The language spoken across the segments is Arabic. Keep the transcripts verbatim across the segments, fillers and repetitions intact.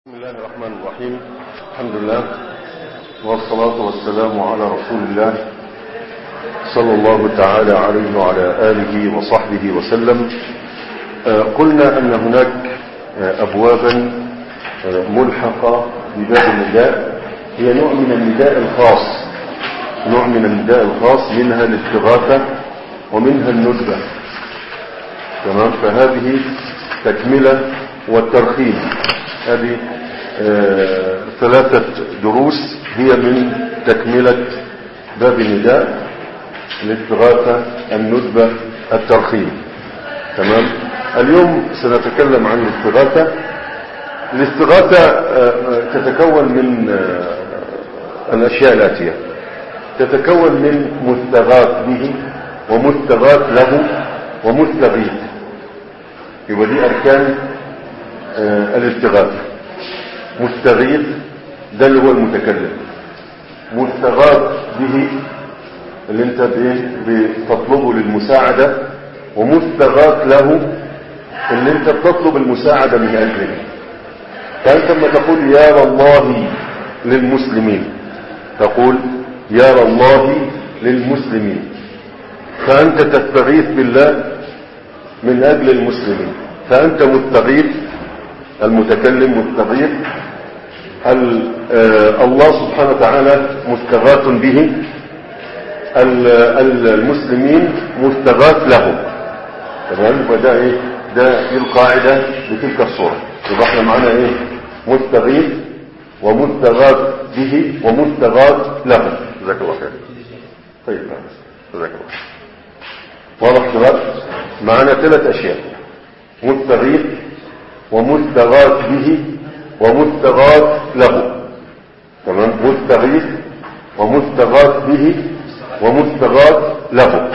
بسم الله الرحمن الرحيم. الحمد لله والصلاة والسلام على رسول الله صلى الله تعالى عليه وعلى آله وصحبه وسلم. قلنا أن هناك أبوابا ملحقة بباب النداء، هي نوع من النداء الخاص نوع من النداء الخاص منها الاستغاثة ومنها الندبة. تمام. فهذه تكملة والترخيم. هذه آه ثلاثة دروس هي من تكملة باب النداء: الاستغاثة، الندبة، الترخيم. تمام. اليوم سنتكلم عن الاستغاثة. الاستغاثة آه تتكون من آه الأشياء الآتية: تتكون من مستغاث به ومستغاث له ومستغيث. يبقى دي أركان آه الاستغاثة. مستغيث ده اللي هو المتكلم، مستغاث به اللي انت بتطلبه للمساعدة، ومستغاث له اللي انت بتطلب المساعدة من أجله. فأنت لما تقول يا الله للمسلمين، تقول يا الله للمسلمين، فأنت تستغيث بالله من أجل المسلمين، فأنت مستغيث. المتكلم مستغيث، الله سبحانه وتعالى مستغاث به، المسلمين مستغاث له. تمام. وده ايه؟ ده القاعدة بتلك الصورة. يبقى احنا معانا ايه؟ مستغيث ومستغاث به ومستغاث له. جزاك الله خير. طيب جزاك الله. واضح شباب؟ معانا ثلاث اشياء: مستغيث ومستغاث به ومستغاث له. تمام. مستغيث ومستغاث به ومستغاث له.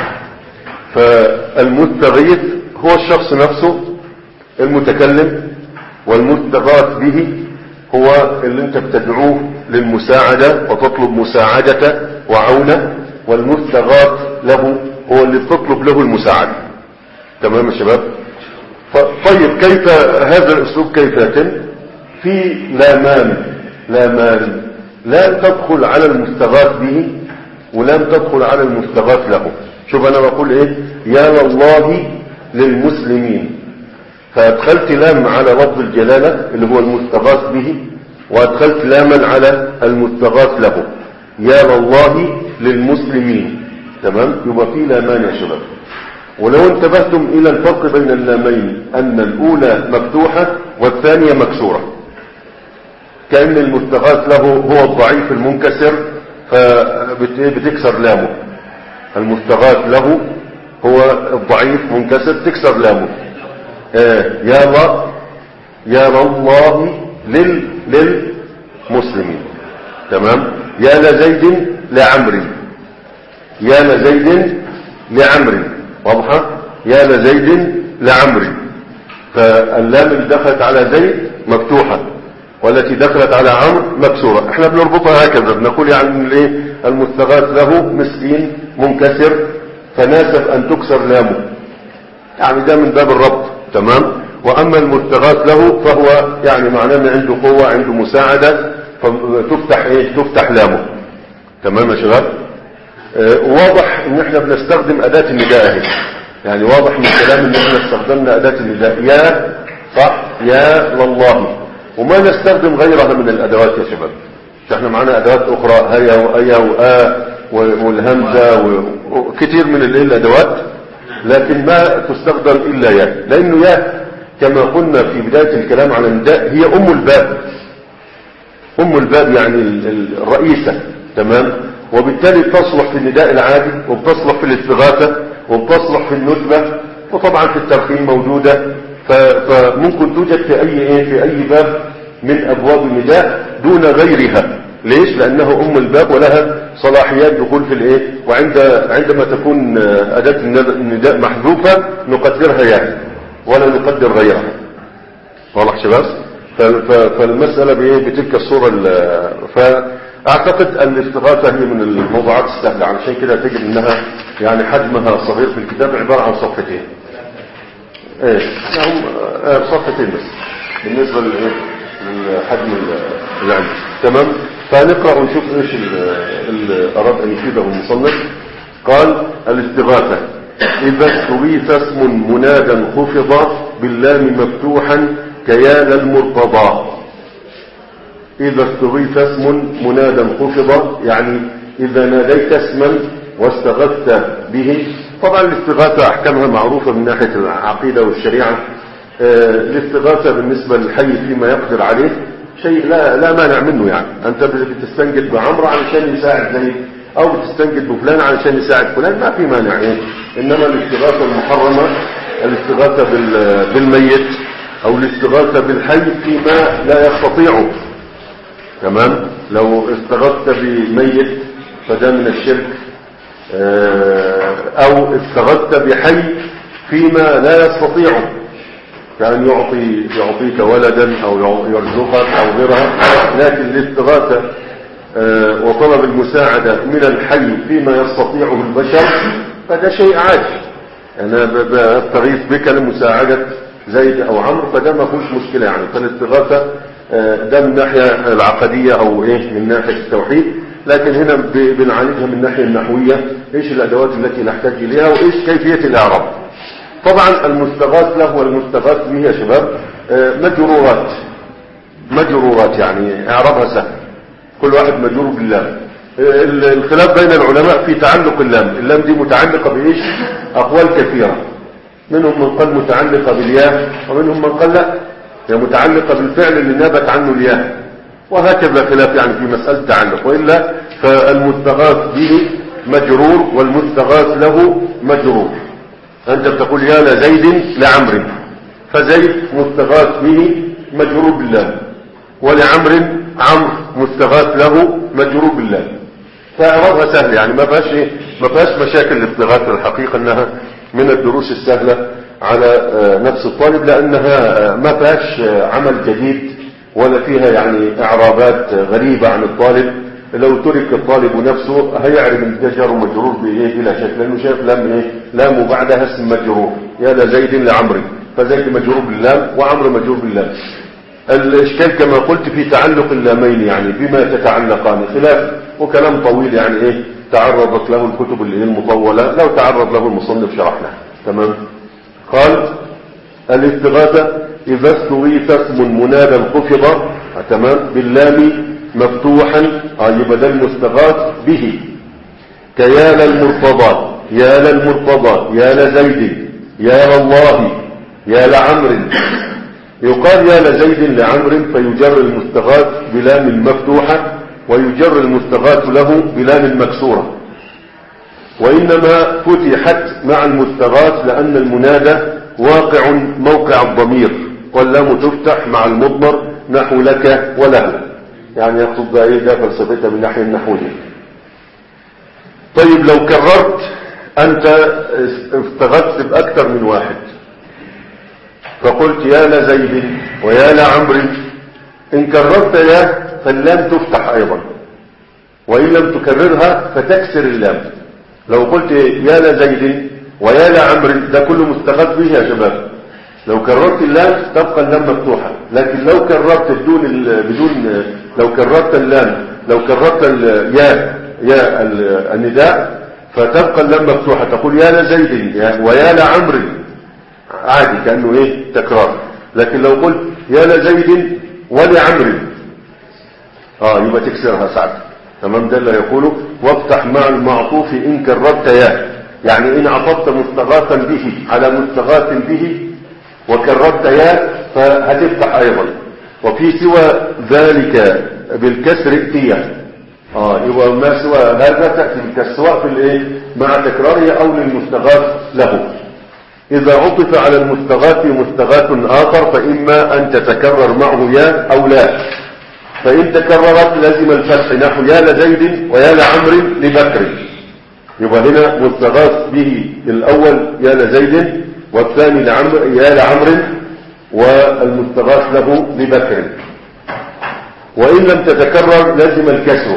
فالمستغيث هو الشخص نفسه المتكلم، والمستغاث به هو اللي انت بتدعوه للمساعدة وتطلب مساعدته وعونه، والمستغاث له هو اللي بتطلب له المساعدة. تمام يا شباب؟ طيب، كيف هذا الاسلوب كيف يتم؟ في لامان لامان لا تدخل على المستغاث به ولم تدخل على المستغاث له. شوف انا بقول ايه؟ يا الله للمسلمين، فادخلت لام على لفظ الجلالة اللي هو المستغاث به، وادخلت لاما على المستغاث له. يا الله للمسلمين. تمام. يبقى في لامان يا شباب. ولو انتبهتم الى الفرق بين اللامين، ان الاولى مفتوحة والثانية مكسورة، كأن المستغاث له هو الضعيف المنكسر فبتكسر لامه. المستغاث له هو الضعيف منكسر تكسر لامه. آه يا الله يا الله لل للمسلمين. تمام. يا لزيد لعمري، يا لزيد لعمري. واضحة؟ يا لزيد لعمري. فاللام اللي دخلت على زيد مفتوحة، والتي دخلت على عمرو مكسورة. احنا بنربطها هكذا، بنقول يعني ايه؟ المستغاث له مسكين منكسر فناسب ان تكسر لامه، يعني ده من باب الربط. تمام. واما المستغاث له فهو يعني معناه ان عنده قوة، عنده مساعدة، فتفتح ايه؟ تفتح لامه. تمام يا شباب؟ اه واضح ان احنا بنستخدم اداة النداء اهي، يعني واضح من الكلام ان احنا استخدمنا اداة النداء يا صح، يا لله، وما نستخدم غيرها من الادوات يا شباب. احنا معانا ادوات اخرى، هيا وايا وآ والهمزة وكثير من الادوات، لكن ما تستخدم الا يا، لانه يا كما قلنا في بداية الكلام على النداء هي ام الباب، ام الباب يعني الرئيسة. تمام. وبالتالي تصلح في النداء العادي، وبتصلح في الاستغاثة، وبتصلح في الندبة، وطبعا في الترخيم موجودة. فممكن توجد في اي ايه في اي باب من ابواب النداء دون غيرها. ليش؟ لانه ام الباب ولها صلاحيات دخول في الايه. وعند عندما تكون اداة النداء محذوفة نقدرها يعني ولا نقدر غيرها. واضح شباب؟ فالمسألة بايه؟ بتلك الصورة. فاعتقد ان الاستغاثة هي من الموضوعات السهلة، علشان كده تجد انها يعني حجمها صغير في الكتاب، عبارة عن صفحتين. ايه نعم، صفحتين بس بالنسبة للايه حجم العلم. تمام. فنقرأ ونشوف ايش اللي اراد ان يفيده المصنف. قال الاستغاثة اذا استغيث اسم منادا خفض باللام مفتوحا كيال المرتضى. اذا استغيث اسم منادا خفض يعني اذا ناديت اسما واستغثت به. طبعا الاستغاثة احكامها معروفة من ناحية العقيدة والشريعة. اه الاستغاثة بالنسبة للحي فيما يقدر عليه شيء لا لا مانع منه. يعني انت بتستنجد بعمرو علشان يساعد زيد او بتستنجد بفلان علشان يساعد فلان، ما في مانع ايه. انما الاستغاثة المحرمة الاستغاثة بالميت او الاستغاثة بالحي فيما لا يستطيعه. تمام. لو استغاثت بميت فده من الشرك، او استغاثت بحي فيما لا يستطيعه كأن يعطي يعطيك ولدا او يرزقك او غيرها. لكن الاستغاثة وطلب المساعدة من الحي فيما يستطيعه البشر فده شيء عادي. انا بستغيث بك لمساعدة زيد او عمرو فده ما فيهوش مشكلة يعني. فالاستغاثة ده من الناحية العقدية او ايه من ناحية التوحيد. لكن هنا بنعالجها من الناحية النحوية، ايش الادوات التي نحتاج اليها وايش كيفية الاعراب. طبعا المستغاث له والمستغاث به يا شباب مجرورات مجرورات يعني اعرابها سهل. كل واحد مجرور باللام. الخلاف بين العلماء في تعلق اللام. اللام دي متعلقة بايش؟ اقوال كثيرة. منهم من قال متعلقة بالياء ومنهم من قال لا هي متعلقة بالفعل اللي نابت عنه الياء، وهكذا خلاف يعني في مسألة تعلق. وإلا فالمستغاث به مجرور والمستغاث له مجرور. أنت بتقول يا لزيد لعمر فزيد مستغاث به مجرور بالله، ولعمر عمرو مستغاث له مجرور بالله. فإعرابها سهل يعني ما فيهاش ايه ما فيهاش مشاكل. الاستغاثة الحقيقة انها من الدروس السهلة على نفس الطالب لانها ما فيهاش عمل جديد ولا فيها يعني اعرابات غريبة عن الطالب. لو ترك الطالب نفسه هيعرف ان ده جار ومجرور بايه بلا شك، لانه شايف لام ايه لام وبعدها اسم مجرور. يا لزيد لعمرو فزيد مجرور باللام وعمرو مجرور باللام. الاشكال كما قلت في تعلق اللامين يعني بما تتعلقان خلاف وكلام طويل يعني ايه تعرضت له الكتب اللي هي المطولة، لو تعرض له المصنف شرحنا. تمام. قال الاستغاثة اذا استغيث اسم منادا خفض تمام باللام مفتوحا اي بدل المستغاث به كيا للمرتضى يا للمرتضى يا لزيد يا لله يا لعمر. يقال يا لزيد لعمر فيجر المستغاث بلام مفتوحة ويجر المستغاث له بلام مكسورة، وإنما فتحت مع المستغاث لأن المنادى واقع موقع الضمير، واللام تفتح مع المضمر نحو لك وله. يعني يقصد بها ايه ده فلسفتها من الناحية النحوية. طيب لو كررت أنت استغثت بأكثر من واحد فقلت يا لزيد ويا لعمر، إن كررت يا فاللام تفتح أيضا، وإن لم تكررها فتكسر اللام. لو قلت يا لزيد ويا لعمر ده كله مستغاث به يا شباب. لو كررت اللام تبقى اللام مفتوحة، لكن لو كررت بدون بدون لو كررت اللام لو كررت يا يا النداء فتبقى اللام مفتوحة. تقول يا لزيد ويا لعمر عادي كأنه ايه تكرار. لكن لو قلت يا لزيد ولعمر اه يبقى تكسرها ساعتها. تمام. ده اللي يقوله وافتح مع المعطوف ان كررت يا، يعني ان عطفت مستغاثا به على مستغاث به وكررت يا فهتفتح ايضا. وفي سوى ذلك بالكسر ائتيا اه يبقى ما سوى هذا تأتي بالكسر سواء في الايه مع تكراره او للمستغاث له. اذا عطف على المستغاث مستغاث اخر فاما ان تتكرر معه يا او لا، فان تكررت لازم الفتح نحو يا لزيد ويا لعمر لبكر. يبقى هنا مستغاث به الاول يا لزيد والثاني لعمر يا لعمر والمستغاث له لبكر. وإن لم تتكرر لازم الكسر.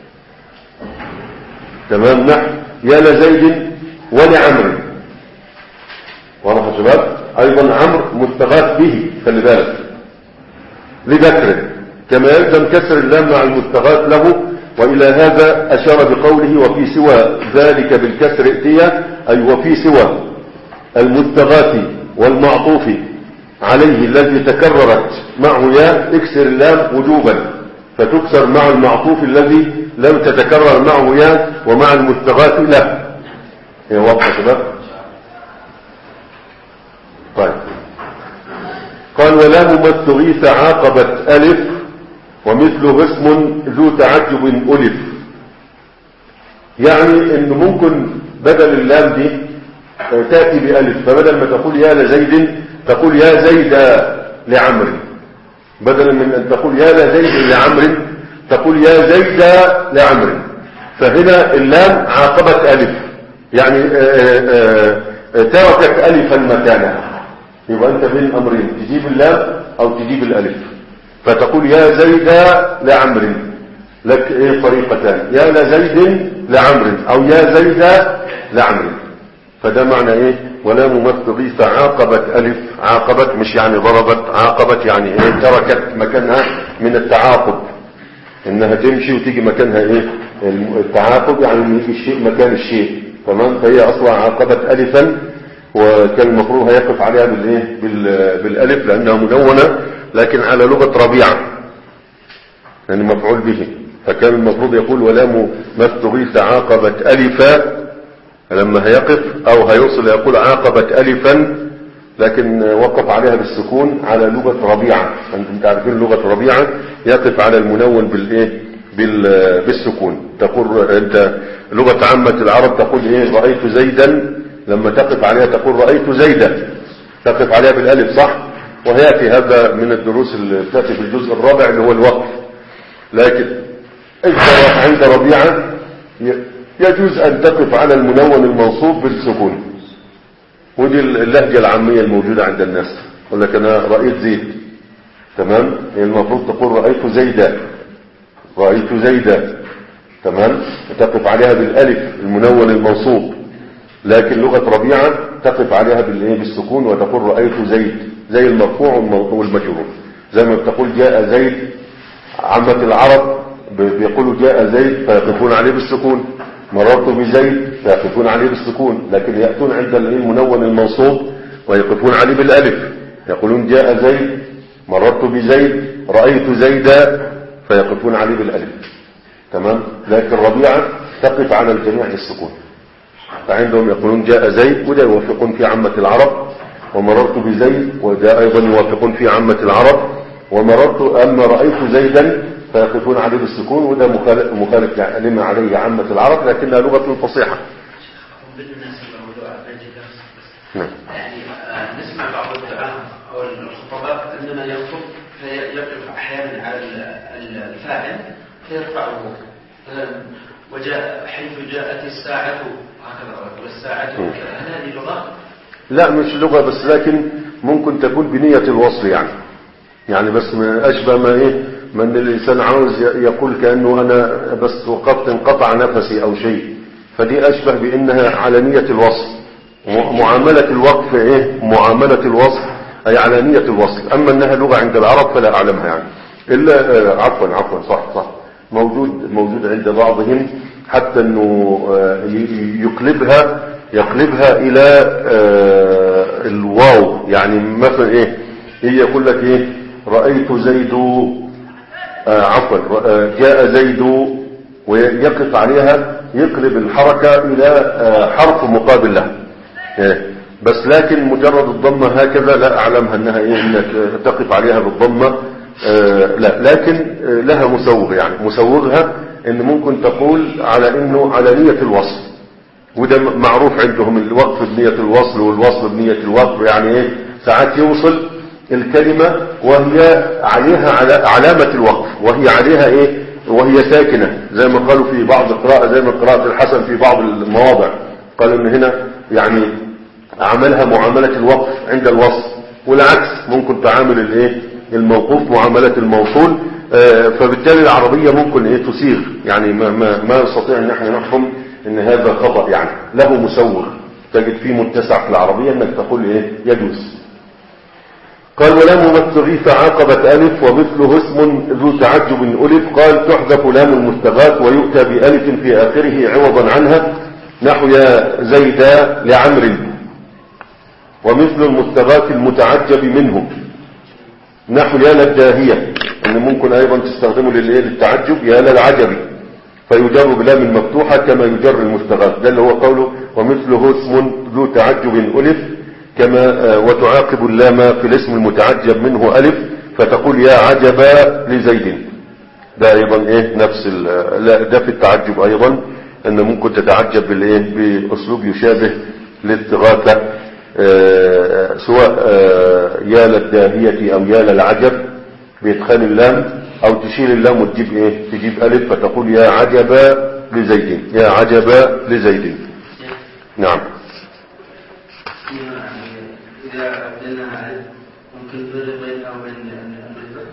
تمام. نحو يا لزيد ولعمر. واضح يا شباب. أيضا عمرو مستغاث به خلي بالك. لذكره، كما يلزم كسر اللام مع المستغاث له. وإلى هذا أشار بقوله وفي سوى ذلك بالكسر ائتيا، أي وفي سوى المستغاث والمعطوف عليه الذي تكررت معه ياء اكسر اللام وجوبا، فتكسر مع المعطوف الذي لم تتكرر معه ياء ومع المستغاث له. هي واضحة شباب؟ طيب، قال وله ما استغيث عاقبت ألف ومثله اسم ذو تعجب ألف. يعني انه ممكن بدل اللام دي تأتي بألف، فبدل ما تقول يا لزيد تقول يا زيد لعمر، بدل من أن تقول يا لزيد لعمر تقول يا زيد لعمر. فهنا اللام عاقبت ألف، يعني آآ آآ تركت ألفا مكانها. يبقى أنت بين أمرين، تجيب اللام أو تجيب الألف، فتقول يا زيد لعمر، لك ايه طريقتان، يا لزيد لعمر أو يا زيد لعمر. فده معنى ايه ولام ما استغيث عاقبت ألف، عاقبت مش يعني ضربت، عاقبت يعني ايه تركت مكانها من التعاقب، انها تمشي وتيجي مكانها ايه التعاقب، يعني يجي الشيء مكان الشيء. تمام، فهي اصلا عاقبت ألفا، وكان المفروض هيقف عليها بالايه بالالف لانها مدونة، لكن على لغة ربيعة يعني مفعول به، فكان المفروض يقول ولام ما استغيث عاقبت ألفا لما هيقف، او هيوصل يقول عاقبت ألفا، لكن وقف عليها بالسكون على لغة ربيعة. انتم تعرفين لغة ربيعة يقف على المنون بالايه بالسكون. تقول انت لغة عامة العرب تقول ايه رأيت زيدا، لما تقف عليها تقول رأيت زيدا، تقف عليها بالالف صح، وهياتي هذا من الدروس اللي تاتي في الجزء الرابع اللي هو الوقف. لكن عند ربيعة يجوز ان تقف على المنون المنصوب بالسكون، ودي اللهجة العامية الموجودة عند الناس، يقول لك انا رأيت زيد. تمام، المفروض تقول رأيت زيدا، رأيت زيدا. تمام، تقف عليها بالالف المنون المنصوب. لكن لغة ربيعة تقف عليها بالايه بالسكون وتقول رأيت زيد، زي المرفوع والمجرور، زي ما بتقول جاء زيد. عامة العرب بيقولوا جاء زيد فيقفون عليه بالسكون، مررت بزيد فيقفون عليه بالسكون، لكن يأتون عند المنون المنصوب ويقفون عليه بالالف، يقولون جاء زيد، مررت بزيد، رأيت زيدا، فيقفون عليه بالالف. تمام، لكن ربيعة تقف على الجميع بالسكون، فعندهم يقولون جاء زيد، وده يوافقون في عامة العرب، ومررت بزيد وده ايضا يوافقون في عامة العرب، ومررت اما رأيت زيدا فيقفون عليه بالسكون، وده مخالف, مخالف لما عليه عامة العرب، لكنها لغة فصيحة. نعم. يعني نسمع بعض الدعاة او الخطباء انما يخطب فيقف احيانا على الفاعل فيرفعه، وجاء حيث جاءت الساعة هكذا والساعة، هل هذه لغة؟ لا مش لغة، بس لكن ممكن تكون بنية الوصل، يعني يعني بس ما اشبه ما ايه من الانسان عاوز يقول كأنه انا بس وقفت انقطع نفسي او شيء، فدي اشبه بانها على نية الوصل. معاملة الوقف ايه معاملة الوصل اي على نية الوصل. اما انها لغة عند العرب فلا اعلمها، يعني الا عفوا عفوا صح صح موجود موجود عند بعضهم حتى انه يقلبها يقلبها الى الواو، يعني مثلا ايه هي يقول لك ايه رأيت زيد عفوا جاء زيد، ويقف عليها يقلب الحركة الى حرف مقابل له، بس لكن مجرد الضمة هكذا لا اعلمها انها ايه انك تقف عليها بالضمة، لا، لكن لها مسوغ، يعني مسوغها ان ممكن تقول على انه على نية الوصل، وده معروف عندهم الوقف بنية الوصل والوصل بنية الوقف. يعني ايه ساعات يوصل الكلمة وهي عليها على علامة الوقف، وهي عليها ايه وهي ساكنة، زي ما قالوا في بعض القراءة، زي ما قراءة الحسن في بعض المواضع قال ان هنا يعني عملها معاملة الوقف عند الوصل، والعكس ممكن تعامل الايه الموقوف معاملة الموصول. فبالتالي العربية ممكن ايه تسيغ، يعني ما, ما, ما نستطيع ان احنا نحكم ان هذا خطأ، يعني له مسوغ تجد فيه متسع في العربية انك تقول ايه يجوز. قال ولام مستغيث عاقبت ألف ومثله اسم ذو تعجب ألف. قال تحذف لام المستغاث ويؤتى بألف في آخره عوضا عنها نحو يا زيدا لعمر. ومثل المستغاث المتعجب منه نحو يا للداهية، ان ممكن ايضا تستخدمه للتعجب يا للعجب فيجر بلام المفتوحة كما يجر المستغاث. ده اللي هو قوله ومثله اسم ذو تعجب ألف كما وتعاقب اللام في الاسم المتعجب منه ألف فتقول يا عجبا لزيد. ده ايضا ايه نفس لا ده في التعجب ايضا ان ممكن تتعجب بالايه باسلوب يشابه للاستغاثة آه سواء آه يا للداهية او يا للعجب بإدخال اللام او تشيل اللام وتجيب ايه تجيب الف فتقول يا عجبا لزيد يا عجبا لزيد. نعم. إذا عدلنا ألف ممكن نفرق بين أو بين النسبة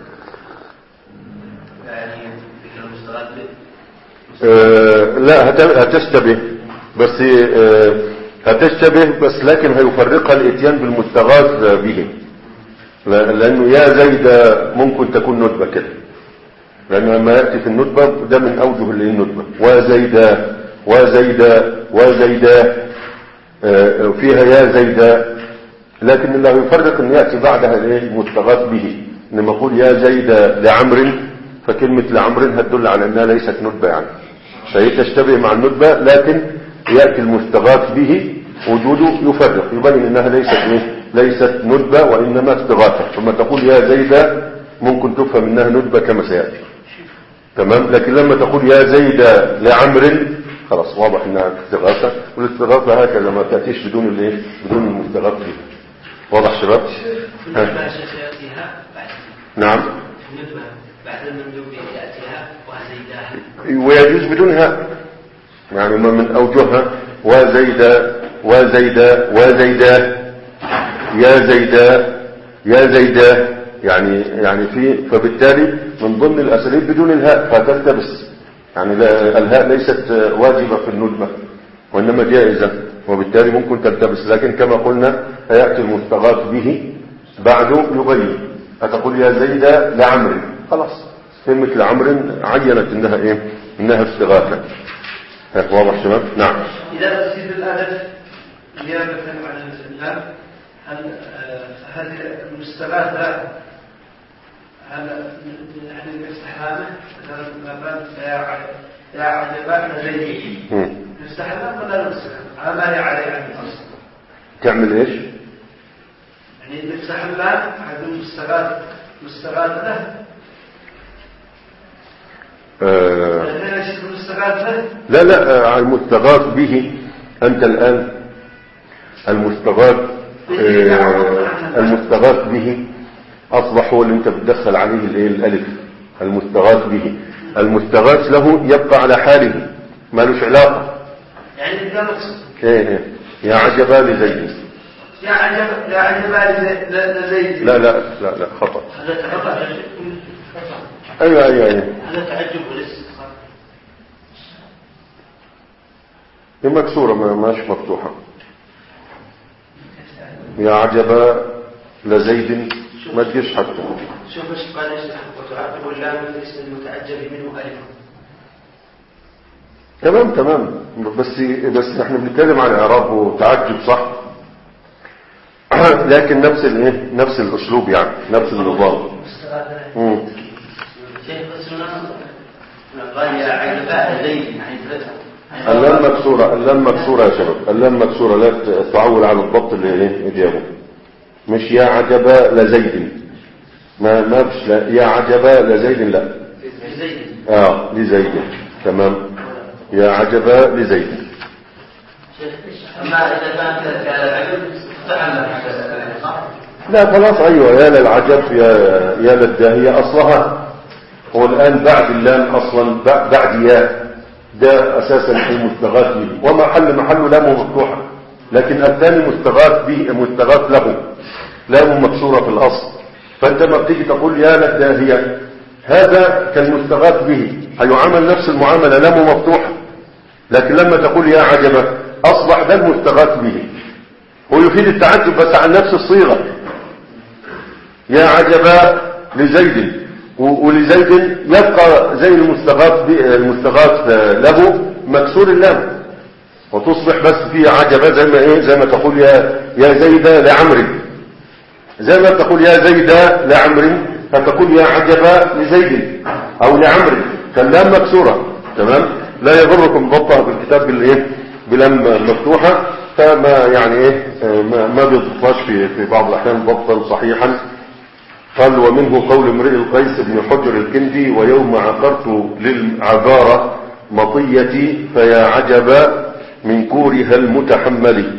يعني ذكر المستغاث آه لا هتشتبه بس آه هتشتبه بس لكن هيفرقها الاتيان بالمستغاث به لأنه يا زيد ممكن تكون ندبة كده لأنه لما يأتي في الندبة ده من أوجه اللي الندبة وزيدا وزيدا وزيدا آه فيها يا زيدا لكن اللي يفرق ان يأتي بعدها المستغاث به انما اقول يا زيد لعمر فكلمة لعمر هتدل على انها ليست ندبة يعني فهي تشتبه مع الندبة لكن يأتي المستغاث به وجوده يفرق يبين انها ليست ايه ليست ندبة وانما استغاثة. ثم تقول يا زيد ممكن تفهم انها ندبة كما سيأتي تمام لكن لما تقول يا زيد لعمر خلاص واضح انها استغاثة والاستغاثة هكذا ما تأتيش بدون الايه بدون المستغاث به. واضح شباب؟ نعم بعد المندوب يأتيها وزيدها ويجوز بدونها يعني من أوجهها وزيدا وزيدا وزيدا يا زيدا يا زيدا يعني يعني في فبالتالي من ضمن الأساليب بدون الهاء فتلتبس يعني الهاء ليست واجبة في الندبة وإنما جائزة وبالتالي ممكن تلتبس لكن كما قلنا هيأتي المستغاث به بعده يبين هتقول يا زيد لعمر خلاص كلمة لعمر عينت انها ايه انها استغاثة. واضح شباب؟ نعم. اذا تزيد الالف نيابة عن اللام هل هل المستغاثة هل يعني الاستحامة مثلا يا عجبا لزيد نستحمل ولا نستحمل على ما هي عليه يعني الأصل تعمل ايش يعني نفتح اللام حيث المستغاث مستغاث له آه المستغاث له لا لا المستغاث به انت الان المستغاث آه المستغاث به اصبح هو اللي انت بتدخل عليه الايه الالف المستغاث به المستغاث له يبقى على حاله ما لوش علاقه يعني ده مقصود ايه ايه يا عجبا لزيد يا عجب يا عجبا لزيد لا لا لا لا خطأ هذا خطأ ايوه ايوه ايوه هذا تعجب ولسه هي مكسورة ما ماش مفتوحة يا عجبا لزيد ما تجيش حتى شوف ايش قال ايش وتعاقب اللام الاسم المتعجب منه الف تمام تمام بس بس احنا بنتكلم عن اعراب وتعجب صح لكن نفس الايه نفس الاسلوب يعني نفس النظام امم شيخ اسمنا قال يا عجبا زيد اللام مكسوره اللام مكسوره يا شباب اللام مكسوره لا تعول على الضبط اللي ايه اجابه مش يا عجبا لزيد ما ما فيش لا يا عجبا لزيد لا لزيد اه لزيد تمام يا عجبا لزيد اما اذا كانت العجب لا خلاص ايوه يا للعجب يا يا للداهية اصلها هو الان بعد اللام اصلا بعد يا ده اساسا المستغاث به ومحل محله لام مفتوحه لكن الثاني مستغاث به مستغاث له لام مكسوره في الاصل فانت ما بتيجي تقول يا للداهية هذا كالمستغاث به هيعامل نفس المعامله لام مفتوحه لكن لما تقول يا عجبا اصبح ده المستغاث به هو يفيد التعجب بس عن نفس الصيغه يا عجبا لزيد، ولزيد يبقى زي المستغاث المستغاث له مكسور اللام، وتصبح بس في عجبا زي ما ايه زي ما تقول يا يا زيد لعمرو، زي ما تقول يا زيد لعمرو فتقول يا عجبا لزيد او لعمرو، فاللام مكسوره. تمام. لا يضركم ضبطها بالكتاب بالايه بلام مفتوحه، فما يعني ايه ما, ما بيضبطهاش في في بعض الاحيان ضبطا صحيحا. قال ومنه قول امرئ القيس بن حجر الكندي ويوم عقرت للعذارى مطيتي فيا عجبا من كورها المتحمل.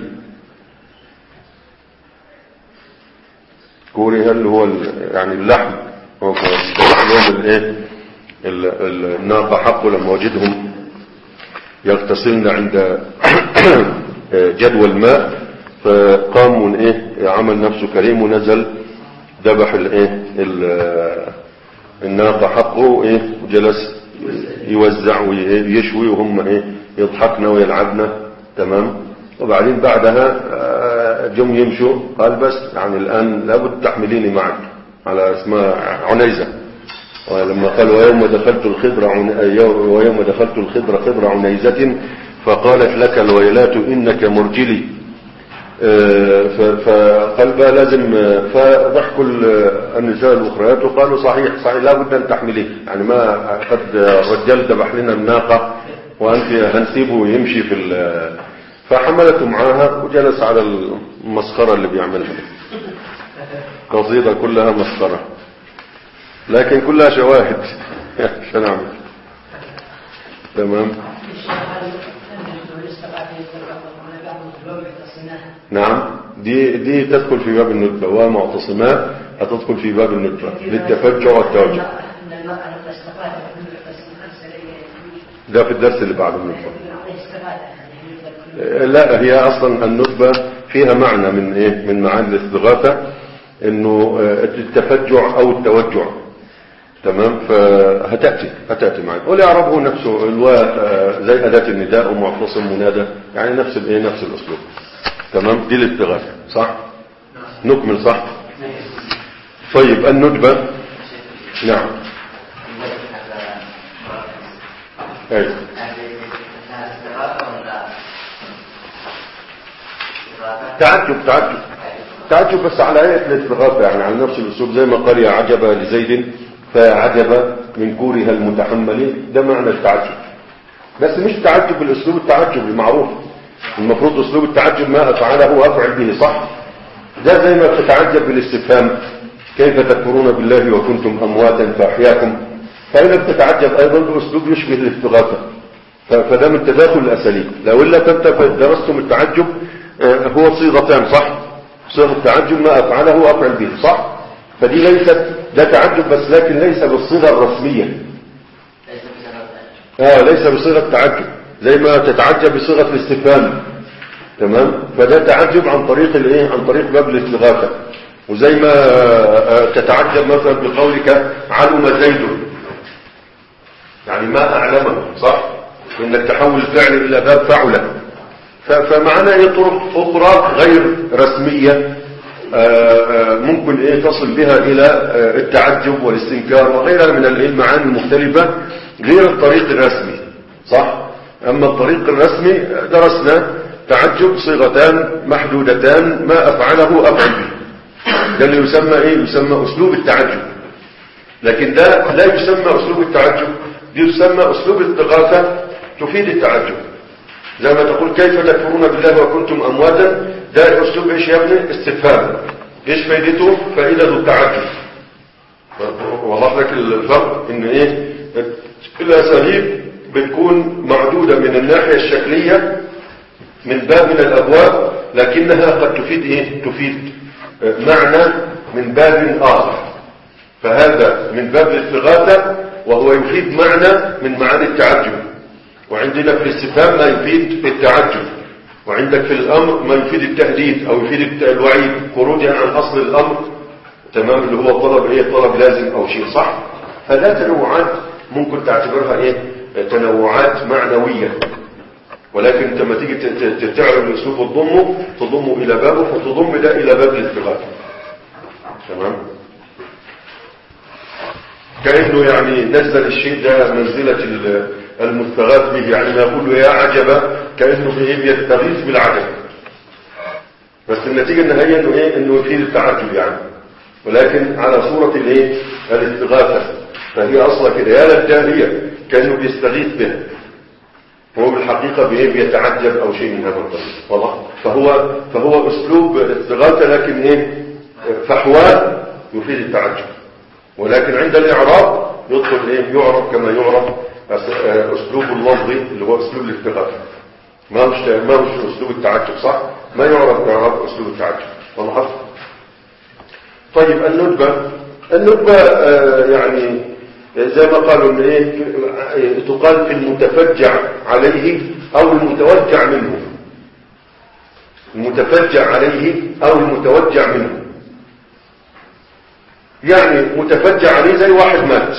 كورها اللي هو يعني اللحم، هو يوم الايه الناقة حقه لما وجدهم يغتسلن عند جدوى الماء، فقام من ايه عمل نفسه كريم ونزل ذبح الايه الناقة حقه ايه وجلس يوزع ويشوي وهم ايه يضحكنا ويلعبنا. تمام. وبعدين بعدها جم يمشوا، قال بس يعني الان لابد تحمليني معك على اسمها عنيزة. ولما قال ويوم دخلت الخضر ويوم دخلت الخضر خضر عنيزة فقالت لك الويلات انك مرجلي، فقال بقى لازم، فضحكوا النساء الاخريات وقالوا صحيح صحيح لابد ان تحمليه، يعني ما قد رجال ذبح لنا الناقة وانت هنسيبه يمشي في ال فحملته معاها وجلس على المسخرة اللي بيعملها، قصيدة كلها مسخرة لكن كلها شواهد شو نعمل. تمام. نعم دي دي تدخل في باب الندبة، ومعتصمات هتدخل في باب الندبة للتفجع والتوجع. ده في الدرس اللي بعد الندبة. لا هي اصلا الندبة فيها معنى من ايه من معاني الاستغاثة، انه التفجع او التوجع. تمام. فهتأتي هتأتي معنا ولا يعرفه نفسه الواء زي أداة النداء ومعتصم منادى، يعني نفس الايه نفس الاسلوب. تمام. دي الاستغاثة صح. نكمل صح. طيب الندبة. نعم. اي تعجب تعجب تعجب بس على آية الاستغاثة، يعني على نفس الاسلوب زي ما قال يا عجبا لزيد فعجب من كورها المتحمل، ده معنى التعجب، بس مش تعجب بالاسلوب التعجب المعروف. المفروض اسلوب التعجب ما افعله وافعل به صح. ده زي ما تتعجب بالاستفهام كيف تكفرون بالله وكنتم امواتا فاحياكم، فإذا بتتعجب ايضا باسلوب يشبه الاستغاثة، فده من تداخل الاساليب. لو الا فانت درستم التعجب هو صيغتان صح، صيغة التعجب ما افعله وافعل به صح، فدي ليست ده تعجب بس لكن ليس بالصيغة الرسمية. اه ليس بصيغة تعجب زي ما تتعجب بصيغة الاستفهام. تمام. فده تعجب عن طريق الايه عن طريق باب الاستغاثة. وزي ما تتعجب مثلا بقولك علم زيد، يعني ما اعلمه صح، انك تحول الفعل الى باب فعله. فمعنا ايه طرق اخرى غير رسمية ممكن ايه تصل بها الى التعجب والاستنكار وغيرها من المعاني المختلفة غير الطريق الرسمي صح. اما الطريق الرسمي درسنا تعجب صيغتان محدودتان ما افعله افعل به، ده اللي يسمى ايه يسمى اسلوب التعجب. لكن ده لا يسمى اسلوب التعجب، دي يسمى اسلوب الاستغاثة تفيد التعجب. زي ما تقول كيف تكفرون بالله وكنتم امواتا، ده اسلوب ايش يا ابني استفهام، ايش فائدته فائدة التعجب. وضح لك الفرق ان ايه الاساليب بتكون معدودة من الناحية الشكلية من باب من الابواب، لكنها قد تفيد ايه تفيد معنى من باب اخر. فهذا من باب الاستغاثة وهو يفيد معنى من معاني التعجب. وعندنا في الاستفهام ما يفيد التعجب، وعندك في الامر ما يفيد التهديد او يفيد الوعيد خروجا عن اصل الامر. تمام. اللي هو طلب ايه طلب لازم او شيء صح. فلا تنوعات ممكن تعتبرها ايه تنوعات معنوية، ولكن انت لما تيجي تعرف الاسلوب وتضمه تضمه الى بابه فتضم ده الى باب الاستغاثة. تمام. كأنه يعني نزل الشيء ده منزلة المستغاث به، يعني ما يقول له يا عجبا كأنه بيستغيث بالعجب، بس النتيجة النهائية انه ايه انه يفيد التعجب يعني، ولكن على صورة الايه الاستغاثة. فهي اصلا كده يا للداهية كأنه بيستغيث به، هو بالحقيقة بايه بيتعجب او شيء من هذا القبيل. واضح؟ فهو فهو اسلوب استغاثة، لكن ايه فحواه يفيد التعجب، ولكن عند الاعراب يدخل ايه يعرف كما يعرف اسلوب اللفظي اللي هو اسلوب الاستغاثة، ما مش ما مش اسلوب التعجب، صح؟ ما يعرف اعراب اسلوب التعجب. واضح؟ طيب الندبة الندبة آه يعني زي ما قالوا ان ايه تقال في المتفجع عليه او المتوجع منه، المتفجع عليه او المتوجع منه. يعني متفجع عليه زي واحد مات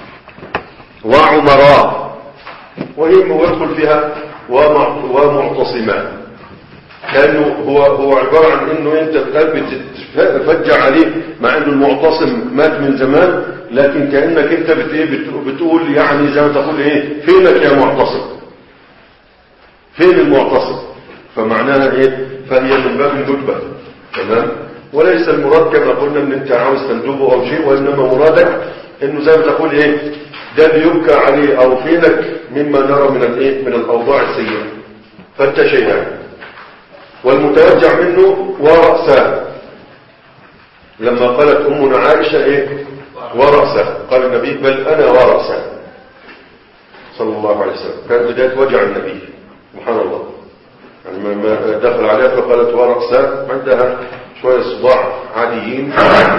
وعمراء وهي ويدخل فيها ومعتصمان، كانه هو هو عباره عن انه انت بتفجع عليه مع انه المعتصم مات من زمان، لكن كانك انت بتقول يعني زي ما تقول ايه فينك يا معتصم، فين المعتصم، فمعناها ايه فهي من باب الندبه. تمام؟ وليس المراد كما قلنا ان انت عاوز تندبه او شيء، وانما مرادك انه زي ما تقول ايه ده بيبكى عليه او فينك مما نرى من الايه من الاوضاع السيئه، فانت شيئا. والمتوجع منه ورأسه، لما قالت امنا عائشه ايه ورأسه، قال النبي بل انا ورأسه صلى الله عليه وسلم، كان بدايه وجع النبي سبحان الله، يعني ما دخل عليها فقالت ورأسه، عندها شويه صداع عاديين،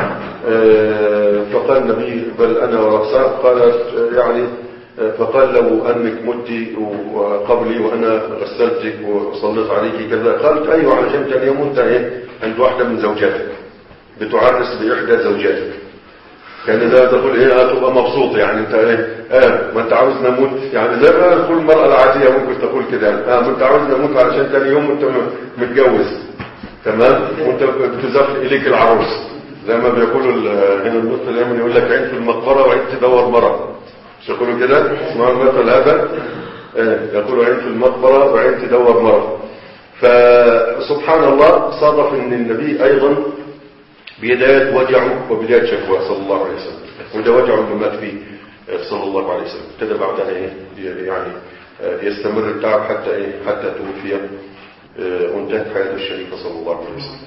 فقال النبي بل انا ورأسه، قالت يعني فقال له أنك مت قبلي وأنا غسلتك وصليت عليك كذا، قالت أيوة علشان كان يوم أنت إيه عند واحدة من زوجاتك بتعرس بإحدى زوجاتك، كان ده تقول إيه هتبقى مبسوط يعني أنت إيه آه ما أنت عاوز نموت، يعني زي ما كل المرأة العادية ممكن تقول كده يعني آه ما أنت عاوز نموت علشان ثاني يوم أنت متجوز، تمام، وأنت بتزف إليك العروس، زي ما بيقولوا هنا النص اليمني يقول لك عين في المقبرة وعين تدور مرة، مش يقولوا كده اسمها المثل هذا ايه يقولوا عين في المقبرة وعين تدور مرة. فسبحان الله صادف ان النبي ايضا بداية وجعه وبداية شكوى صلى الله عليه وسلم، وده وجعه اللي مات فيه صلى الله عليه وسلم، ابتدى بعدها ايه يعني يستمر التعب حتى ايه حتى توفي وانتهت حياته الشريفة صلى الله عليه وسلم.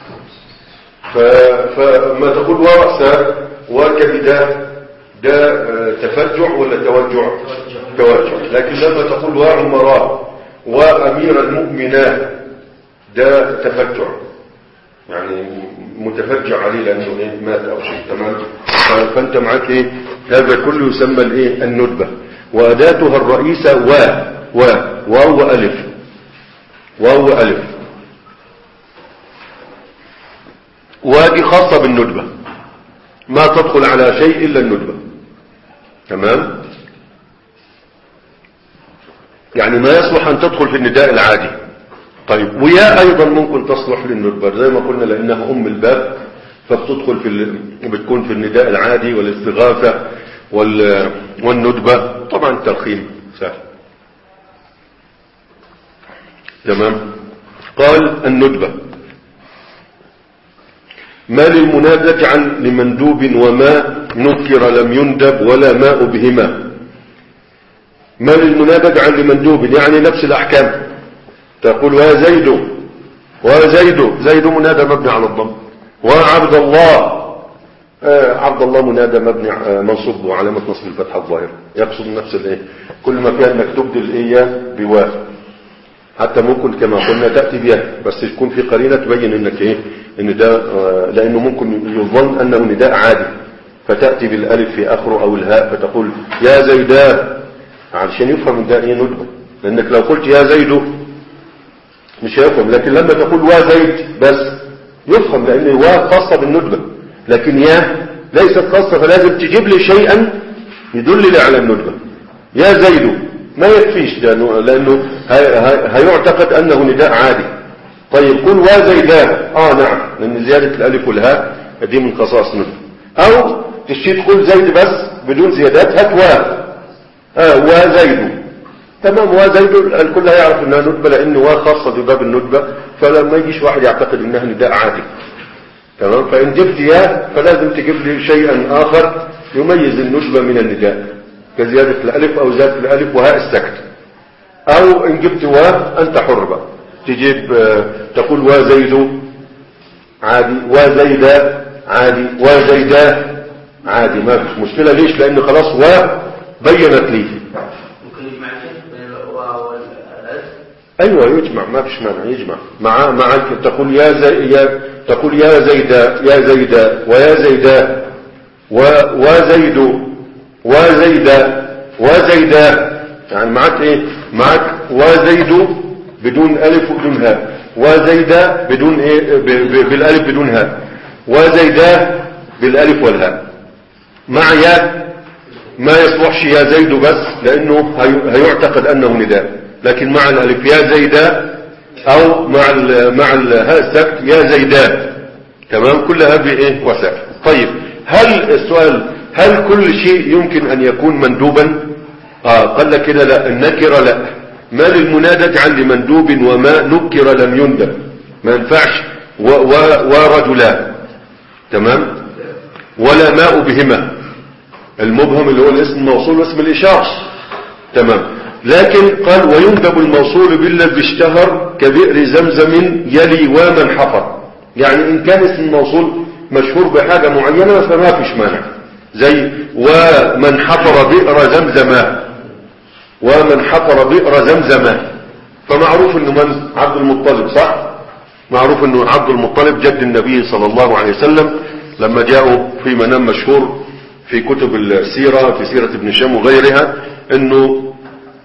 فما تقول ورأسه وكبده ده تفجع ولا توجع؟ توجع. لكن لما تقول وعمراء وأمير المؤمنات ده تفجع، يعني متفجع عليه لأنه إيه مات أو شيء. تمام؟ فأنت معك إيه هذا كله يسمى الإيه الندبة، وأداتها الرئيسة و و واو ألف واو ألف، ودي خاصة بالندبة، ما تدخل على شيء إلا الندبة. تمام؟ يعني ما يصلح أن تدخل في النداء العادي. طيب ويا أيضا ممكن تصلح للندبة زي ما قلنا لأنها أم الباب، فبتدخل في ال... بتكون في النداء العادي والاستغاثة وال... والندبة، طبعا الترخيم سهل. تمام؟ قال الندبة ما للمنادى عن لمندوب وما نكر لم يندب ولا ماء بهما. ما للمنادى عن لمندوب يعني نفس الأحكام، تقول ويا زيد ويا زيد، زيد منادى مبني على الضم، وعبد الله آه عبد الله منادى مبني آه منصوب وعلامة نصب الفتحة الظاهرة، يقصد نفس الايه كل ما فيها انك تبدل ايه بواو، حتى ممكن كما قلنا تأتي بها بس تكون في قرينة تبين انك ايه ان ده آه لانه ممكن يظن انه نداء عادي فتأتي بالالف في اخره او الهاء فتقول يا زيدان علشان يفهم ان ده ايه ندبة، لانك لو قلت يا زيد مش هيفهم، لكن لما تقول وا زيد بس يفهم لان وا خاصة بالندبة، لكن يا ليست خاصة، فلازم تجيب لي شيئا يدل لي على الندبة. يا زيد ما يكفيش لانه, لأنه هيعتقد انه نداء عادي. طيب قل وا زيدان اه نعم لان زيادة الالف والهاء دي من خصائص ندبة. او تشتي تقول زيد بس بدون زيادات، هات وا آه وزيد، تمام. وزيد الكل هيعرف انها ندبة لان وا خاصة بباب الندبة، فلما يجيش واحد يعتقد انها نداء عادي، تمام. فان جبت يا فلازم تجيب لي شيئا اخر يميز الندبة من النداء، كزيادة الالف او زيادة الالف وهاء السكت. او ان جبت وا انت حر بقى، تجيب آه تقول وزيد عادي، وزيدا عادي، وزيدا عادي، ما فيش مشكلة. ليش؟ لان خلاص و بينت لي. ممكن يجمع بين الواو والالف. ايوه يجمع، ما فيش مانع يجمع مع معك. تقول يا زي يا تقول يا زيدا يا زيدا ويا زيدا و وزيد وزيدا وزيدا، يعني معك ايه؟ معك وزيد بدون الف وبدون هاء، وزيدا بدون ايه؟ بالالف بدون هاء، وزيدا بالالف والهاء. مع يا ما يصلحش يا زيد بس لانه هيعتقد انه نداء، لكن مع الالف يا زيدا او مع ال مع الهاء السكت يا زيدا، تمام. كل هذه ايه؟ وسائل. طيب هل السؤال هل كل شيء يمكن ان يكون مندوبا؟ اه قال لك كده لا، النكره لا. ما للمنادى اجعل لمندوب وما نكر لم يندب، ما ينفعش ورجلان، تمام. ولا ماء بهما، المبهم اللي هو الاسم الموصول واسم الاشاره، تمام. لكن قال ويندب الموصول بالذي اشتهر كبئر زمزم يلي ومن حفر، يعني ان كان اسم الموصول مشهور بحاجه معينه فما فيش مانع، زي ومن حفر بئر زمزم، ومن حفر بئر زمزم، فمعروف انه من عبد المطلب، صح؟ معروف انه عبد المطلب جد النبي صلى الله عليه وسلم، لما جاءوا في منام مشهور في كتب السيرة في سيرة ابن شام وغيرها انه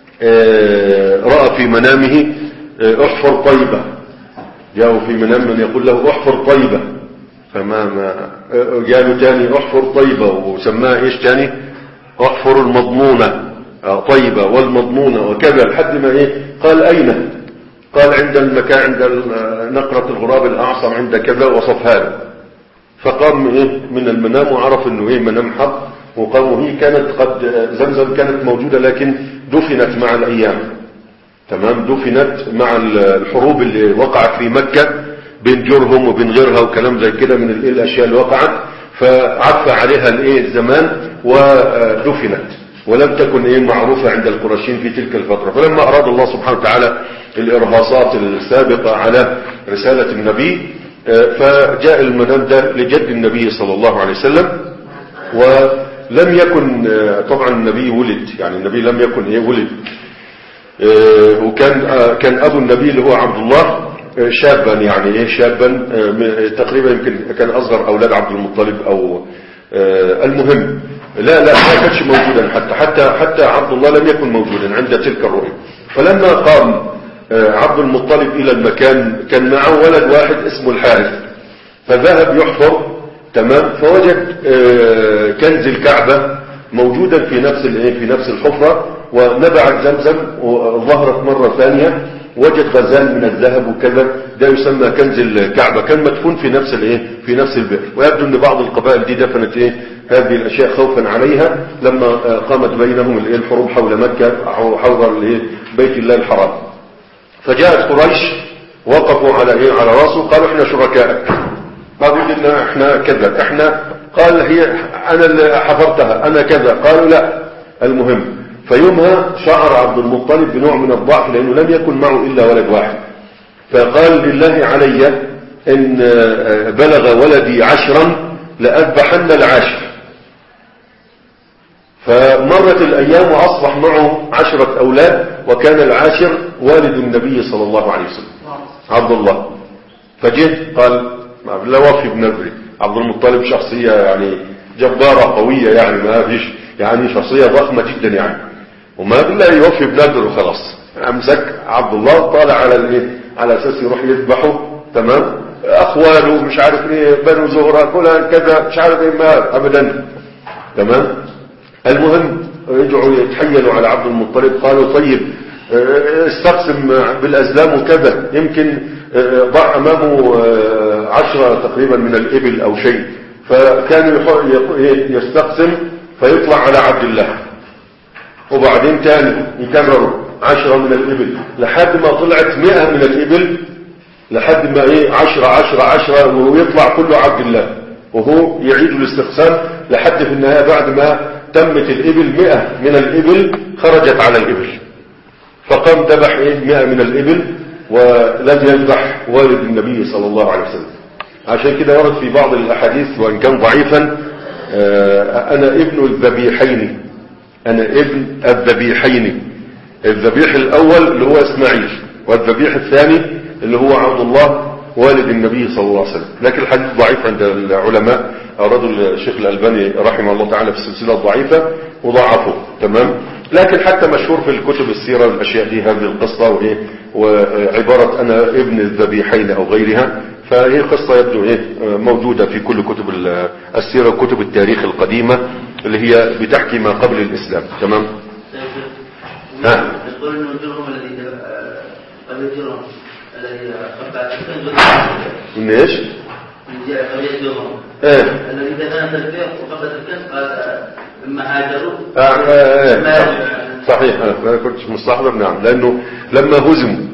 رأى في منامه احفر طيبة، جاءوا في منام من يقول له احفر طيبة، فما ما قالوا تاني احفر طيبة، وسماها ايش تاني؟ احفر المضمونة طيبة والمضمونة وكذا، لحد ما ايه قال اين؟ قال عند المكان عند نقرة الغراب الاعصم عند كذا، وصفها له. فقام ايه من المنام وعرف انه ايه منام حق، وقام. وهي كانت قد زمزم كانت موجودة لكن دفنت مع الايام، تمام. دفنت مع الحروب اللي وقعت في مكة بين جرهم وبين غيرها وكلام زي كده من الاشياء اللي وقعت، فعفى عليها الايه الزمان ودفنت، ولم تكن ايه معروفة عند القرشين في تلك الفترة. فلما اراد الله سبحانه وتعالى الارهاصات السابقة على رسالة النبي، فجاء المنام ده لجد النبي صلى الله عليه وسلم، ولم يكن طبعا النبي ولد، يعني النبي لم يكن ايه ولد، وكان كان ابو النبي اللي هو عبد الله شابا، يعني ايه شابا تقريبا يمكن كان اصغر اولاد عبد المطلب او المهم لا لا ما كانش موجودا، حتى حتى حتى عبد الله لم يكن موجودا عند تلك الرؤيا. فلما قام عبد المطلب الى المكان كان معه ولد واحد اسمه الحارث، فذهب يحفر، تمام. فوجد كنز الكعبة موجودا في نفس الايه في نفس الحفرة، ونبعت زمزم وظهرت مرة ثانية، وجد غزال من الذهب وكذا، ده يسمى كنز الكعبة، كان مدفون في نفس الايه في نفس البئر. ويبدو ان بعض القبائل دي دفنت ايه هذه الاشياء خوفا عليها لما قامت بينهم الايه الحروب حول مكة حول الايه بيت الله الحرام. فجاءت قريش وقفوا على ايه على راسه، قالوا احنا شركائك، قالوا لنا احنا كذا، احنا قال هي انا اللي حفرتها انا كذا، قالوا لا. المهم فيومها شعر عبد المطلب بنوع من الضعف لانه لم يكن معه الا ولد واحد، فقال لله علي ان بلغ ولدي عشرا لأذبحن العاشر. فمرت الايام واصبح معه عشرة اولاد، وكان العاشر والد النبي صلى الله عليه وسلم عبد الله. فجه قال لا وفي بنذري. عبد المطلب شخصية يعني جبارة قوية، يعني ما فيش يعني شخصية ضخمة جدا يعني، وما بالله يوفي بنذر وخلاص. امسك عبد الله طالع على الايه على اساس يروح يذبحه، تمام. اخواله مش عارف ايه بنو زهرة فلان كذا مش عارف ايه، ما ابدا، تمام. المهم رجعوا يتحيلوا على عبد المطلب، قالوا طيب استقسم بالازلام وكذا، يمكن ضع امامه عشرة تقريبا من الابل او شيء. فكان يستقسم فيطلع على عبد الله، وبعدين تاني يكرر عشرة من الإبل لحد ما طلعت مئة من الإبل، لحد ما ايه عشرة عشرة عشرة ويطلع كله عبد الله، وهو يعيد الاستقسام لحد في النهاية بعد ما تمت الإبل مئة من الإبل خرجت على الإبل، فقام ذبح ايه مئة من الإبل ولم يذبح والد النبي صلى الله عليه وسلم. عشان كده ورد في بعض الأحاديث وإن كان ضعيفا أنا ابن الذبيحين، أنا ابن الذبيحين، الذبيح الأول اللي هو إسماعيل، والذبيح الثاني اللي هو عبد الله والد النبي صلى الله عليه وسلم. لكن الحديث ضعيف عند العلماء، أرادوا الشيخ الألباني رحمه الله تعالى في السلسلة الضعيفة وضعفه، تمام. لكن حتى مشهور في الكتب السيرة والأشياء دي هذه القصة، وإيه وعبارة أنا ابن الذبيحين أو غيرها، فهي قصة يبدو إيه موجودة في كل كتب السيرة وكتب التاريخ القديمة اللي هي بتحكي ما قبل الإسلام، تمام. ها يقول إنه الجرم الذي قبل الجرم الذي قبل إن إيش؟ قبل الجرم إيه الذي دفن الكهف وقبل الكهف قال لما هاجروا صحيح. أنا كنت مستحضر، نعم، لأنه لما هزموا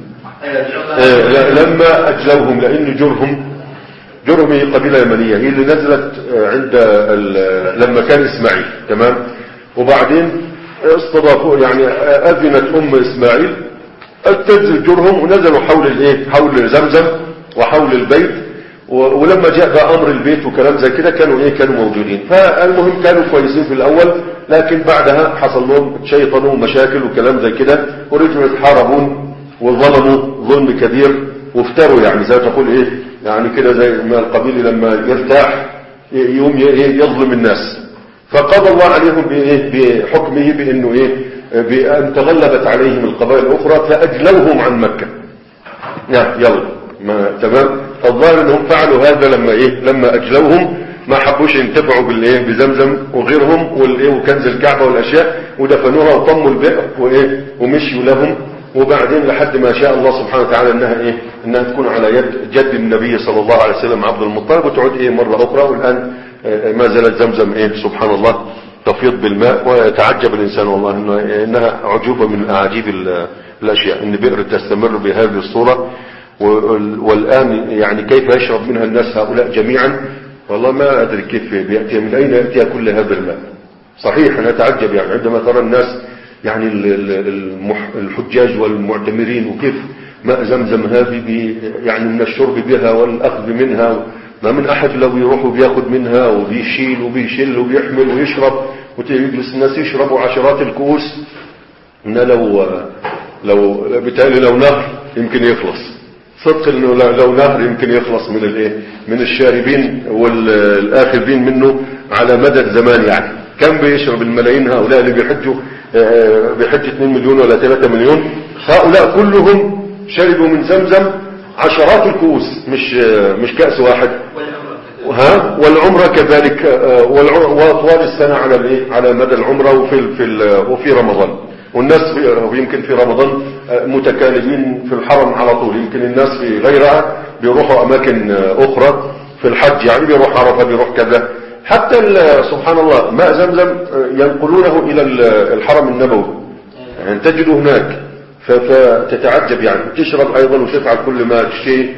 لما أجلوهم، لأن جرهم جرهم هي قبيلة يمنية، هي اللي نزلت عند لما كان إسماعيل، تمام. وبعدين استضافوا يعني أذنت أم إسماعيل تنزل جرهم ونزلوا حول الايه حول زمزم وحول البيت، ولما جاء بقى أمر البيت وكلام زي كده كانوا ايه كانوا موجودين. فالمهم كانوا كويسين في الأول، لكن بعدها حصل لهم شيطان ومشاكل وكلام زي كده، ورجعوا يتحاربون وظلموا ظلم كبير وافتروا، يعني زي ما تقول ايه يعني كده زي ما القبيل لما يرتاح يوم يظلم الناس. فقضى الله عليهم بايه بحكمه بانه ايه بان تغلبت عليهم القبائل الاخرى فاجلوهم عن مكة. يلا ما تمام. الظاهر انهم فعلوا هذا لما ايه لما اجلوهم ما حبوش ينتفعوا بالايه بزمزم وغيرهم والايه وكنز الكعبة والاشياء، ودفنوها وطموا البئر وايه ومشيوا لهم. وبعدين لحد ما شاء الله سبحانه وتعالى انها ايه انها تكون على يد جد النبي صلى الله عليه وسلم عبد المطلب، وتعود ايه مرة اخرى. والان ما زالت زمزم ايه سبحان الله تفيض بالماء، ويتعجب الانسان والله انها عجوبة من اعاجيب الاشياء ان بئر تستمر بهذه الصورة. والان يعني كيف يشرب منها الناس هؤلاء جميعا، والله ما ادري كيف بيأتي من اين يأتي كل هذا الماء. صحيح انا اتعجب يعني عندما ترى الناس يعني الحجاج والمعتمرين وكيف ماء زمزم هذه يعني من الشرب بها والأخذ منها، ما من أحد لو يروح وبياخد منها وبيشيل وبيشل وبيحمل ويشرب، ويجلس الناس يشربوا عشرات الكؤوس. إن لو لو بالتالي لو نهر يمكن يخلص، صدق إنه لو نهر يمكن يخلص من الإيه من الشاربين والآخذين منه على مدى الزمان. يعني كم بيشرب الملايين هؤلاء اللي بيحجوا بحج اثنين مليون ولا ثلاثة مليون، هؤلاء كلهم شربوا من زمزم عشرات الكؤوس، مش مش كأس واحد. ها والعمرة كذلك، وطوال السنة على الايه على مدى العمرة وفي في وفي رمضان. والناس يمكن في رمضان متكالبين في الحرم على طول، يمكن الناس في غيرها بيروحوا اماكن اخرى في الحج، يعني بيروح عرفة بيروح كذا. حتى سبحان الله ماء زمزم ينقلونه إلى الحرم النبوي، يعني تجده هناك فتتعجب، يعني تشرب أيضا وتفعل كل ما تشتهي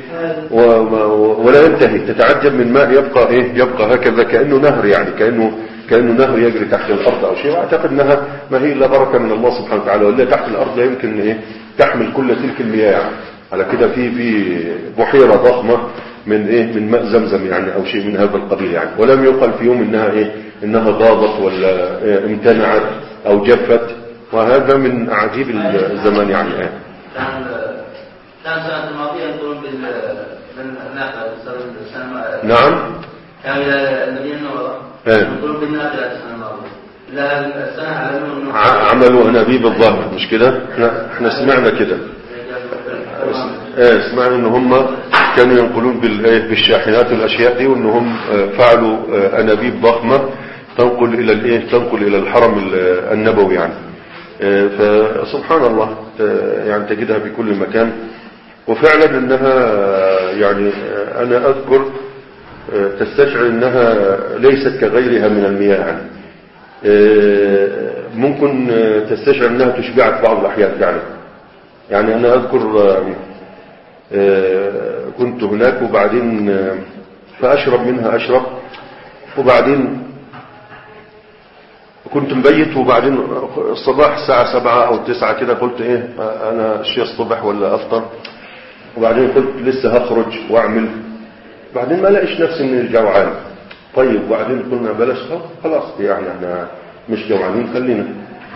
ولا ينتهي. تتعجب من ماء يبقى إيه يبقى هكذا كأنه نهر، يعني كأنه كأنه نهر يجري تحت الأرض أو شيء. وأعتقد أنها ما هي إلا بركة من الله سبحانه وتعالى، ولا تحت الأرض لا يمكن إيه تحمل كل تلك المياه. يعني على كده في في بحيرة ضخمة من ايه من ماء زمزم يعني او شيء من هذا القبيل يعني، ولم يقل في يوم انها ايه انها غاضت ولا إيه امتنعت او جفت، وهذا من اعاجيب الزمان يعني. ايه كان كان السنه الماضيه يقولون بالناقه السنه نعم كان المدينه يقولون بالناقه السنه الماضيه، لا السنه علموا عملوا انابيب الظهر، مش كده؟ احنا احنا سمعنا كده، ايه سمعنا ان هم كانوا ينقلون بالشاحنات والاشياء دي، وانهم فعلوا انابيب ضخمة تنقل الى الايه تنقل الى الحرم النبوي يعني. فسبحان الله يعني تجدها في كل مكان. وفعلا انها يعني انا اذكر تستشعر انها ليست كغيرها من المياه يعني. ممكن تستشعر انها تشبعك بعض الاحيان فعلا. يعني انا اذكر كنت هناك وبعدين فاشرب منها اشرب وبعدين كنت مبيت وبعدين الصباح الساعة سبعة او تسعة كده قلت ايه انا شيء الصبح ولا افطر، وبعدين قلت لسه هخرج واعمل، بعدين ما لقيش نفسي من الجوعان. طيب وبعدين قلنا بلاش خلاص يعني احنا مش جوعانين خلينا،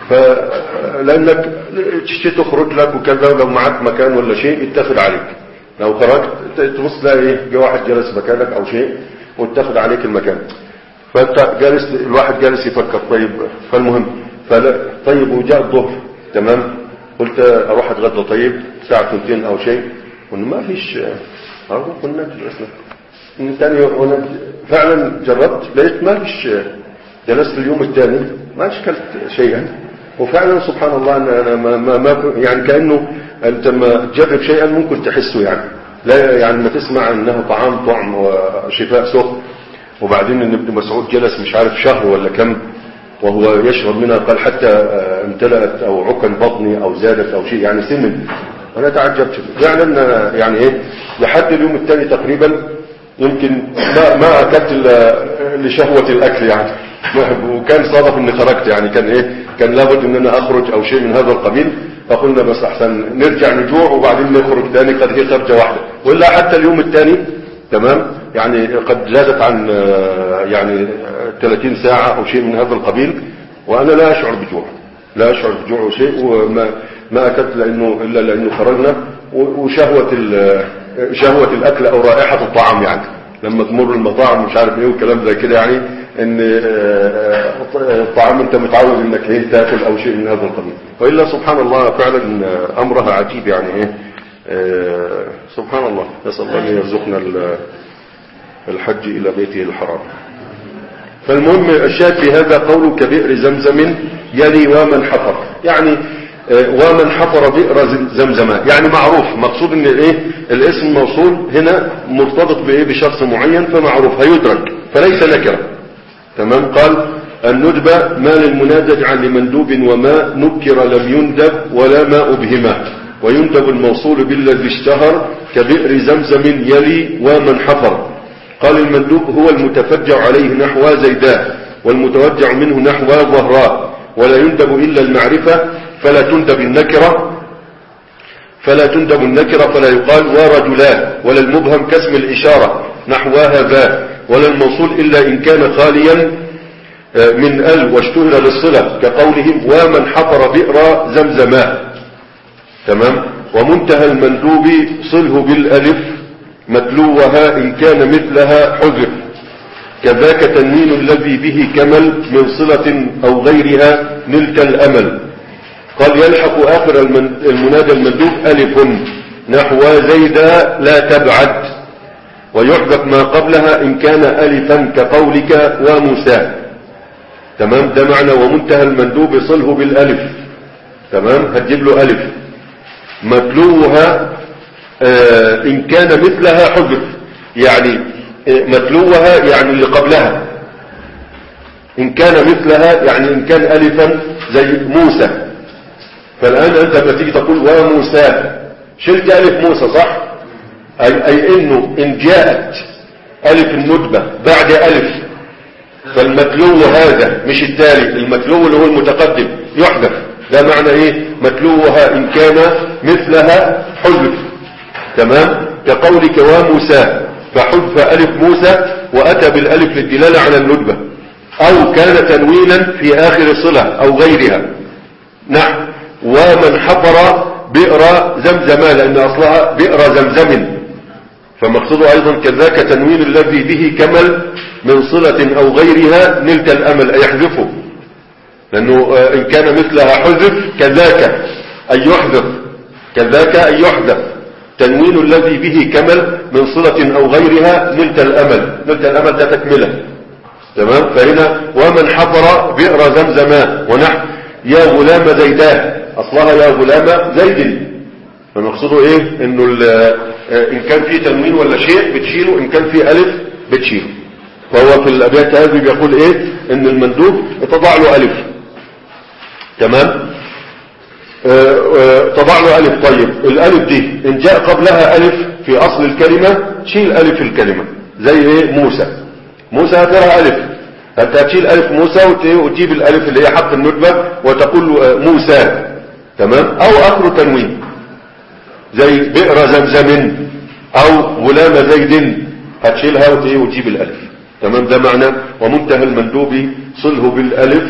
فلانك تشتي تخرج لك وكذا، لو معك مكان ولا شيء يتخذ عليك، لو خرجت تبص تلاقي ايه واحد جالس مكانك او شيء واتخذ عليك المكان، فانت جالس الواحد جالس يفكر. طيب فالمهم فلا طيب وجاء الظهر تمام، قلت اروح اتغدى طيب ساعة ثنتين او شيء، قلنا ما فيش اهو كنا جلسنا من ثاني وانا فعلا جربت لقيت ما فيش، جلست اليوم الثاني ما اشكلت شيئا، وفعلا سبحان الله انا ما, ما, ما يعني كانه انت ما تجرب شيئا ممكن تحسه يعني، لا يعني ما تسمع انه طعام طعم وشفاء سخن، وبعدين ان ابن مسعود جلس مش عارف شهر ولا كم وهو يشرب منها، قال حتى امتلأت او عكن بطني او زادت او شيء يعني سمن. انا تعجبت فعلا يعني ايه لحد اليوم الثاني تقريبا يمكن ما ما اكلت لشهوة الاكل يعني، وكان صادف اني خرجت يعني كان ايه كان لابد ان انا اخرج او شيء من هذا القبيل، فقلنا بس احسن نرجع نجوع وبعدين نخرج ثاني، قد هي خرجة واحدة، ولا حتى اليوم الثاني تمام يعني قد زادت عن يعني ثلاثين ساعة او شيء من هذا القبيل، وانا لا اشعر بجوع لا اشعر بجوع او شيء، وما ما اكلت لانه الا لانه خرجنا، وشهوة شهوة الاكل او رائحة الطعام يعني لما تمر المطاعم مش عارف ايه وكلام زي كده، يعني ان الطعام انت متعود انك ايه تاكل او شيء من هذا القبيل، والا سبحان الله فعلا امرها عجيب يعني ايه سبحان الله. نسال الله ان يرزقنا الحج الى بيته الحرام. فالمهم الشاهد في هذا قوله كبئر زمزم يلي ومن حفر، يعني ومن حفر بئر زمزم يعني معروف، مقصود ان ايه الاسم موصول هنا مرتبط بايه بشخص معين فمعروف هيدرك فليس نكره تمام. قال الندبة ما للمنادج عن لمندوب وما نكر لم يندب ولا ما أبهمه، ويندب الموصول بالذي اشتهر كبئر زمزم يلي ومن حفر. قال المندوب هو المتفجع عليه نحو زيداء والمتوجع منه نحو ظهراء، ولا يندب إلا المعرفة فلا تندب النكرة فلا تندب النكرة فلا يقال ورجلان، ولا المبهم كاسم الإشارة نحو هذا، ولا الموصول إلا إن كان خاليا من ال واشتهر بالصلة كقولهم ومن حفر بئر زمزماء تمام. ومنتهى المندوب صله بالألف متلوها إن كان مثلها حذف، كذاك تنوين الذي به كمل من صلة أو غيرها نلك الأمل. قال يلحق آخر المنادى المندوب ألف نحو زيدا لا تبعد، ويحذف ما قبلها إن كان ألفا كقولك وموسى تمام. ده معنى ومنتهى المندوب صله بالألف تمام، هتجيب له ألف متلوها آه إن كان مثلها حذف، يعني آه متلوها يعني اللي قبلها، إن كان مثلها يعني إن كان ألفا زي موسى. فالآن أنت لما تيجي تقول وموسى شلت ألف موسى صح، أي, أي إنه إن جاءت ألف الندبة بعد ألف فالمتلو هذا مش التالي، المتلو اللي هو المتقدم يحذف. ده معنى إيه متلوها إن كان مثلها حذف تمام، كقولك وموسى فحذف ألف موسى وأتى بالألف للدلالة على الندبة، أو كان تنوينا في آخر صلة أو غيرها. نعم. ومن حفر بئر زمزم لأن أصلها بئر زمزم، فمقصده أيضا كذاك تنوين الذي به كمل من صلة أو غيرها نلت الأمل أي يحذفه، لأنه إن كان مثلها حذف كذاك أي يحذف، كذاك أي يحذف تنوين الذي به كمل من صلة أو غيرها نلت الأمل. نلت الأمل ده تكمله تمام. فهنا ومن حفر بئر زمزم ونحو يا غلام زيداه أصلها يا غلام زيد، فمقصده إيه إنه إن كان فيه تنوين ولا شيء بتشيله، إن كان فيه ألف بتشيله. فهو في الابيات هذه بيقول ايه؟ ان المندوب تضع له الف. تمام. اه اه تضع له الف. طيب الالف دي ان جاء قبلها الف في اصل الكلمة شيل الف الكلمة. زي ايه؟ موسى. موسى هتلاقيها الف، انت هتشيل الف موسى وتجيب الالف اللي هي حرف الندبة وتقول موسى. تمام. او اخر تنوين زي بئر زمزم او غلام زيد، هتشيلها وتجيب الالف. تمام. ده معنى ومنتهى المندوب صله بالالف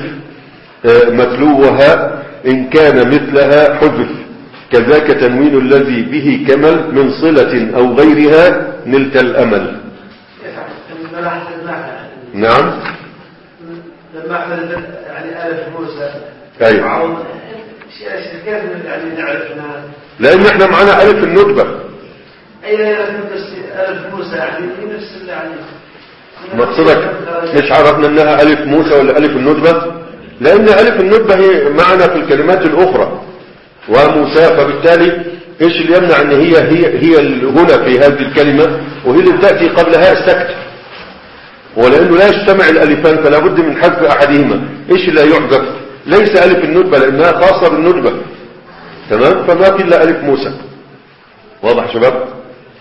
متلوها ان كان مثلها حذف، كذاك تنوين الذي به كمل من صلة او غيرها نلت الامل. نعم. لما حذف يعني الف موسى. ايوه. كيف يعني نعرفنا؟ لان احنا معانا الف الندبة. اي الف موسى يعني نفس يعني مقصدك مش عرفنا انها الف موسى ولا الف الندبة؟ لان الف الندبة هي معنا في الكلمات الاخرى وموسى، فبالتالي ايش اللي يمنع ان هي هي هي هنا في هذه الكلمة وهي اللي تأتي قبلها السكت، ولانه لا يجتمع الالفان فلا بد من حذف احدهما. ايش اللي يحذف؟ ليس الف الندبة لانها خاصة بالندبة. تمام. فما في الا الف موسى. واضح شباب؟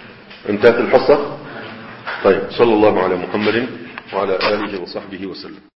انتهت الحصة. طيب صلى الله على محمد وعلى آله وصحبه وسلم.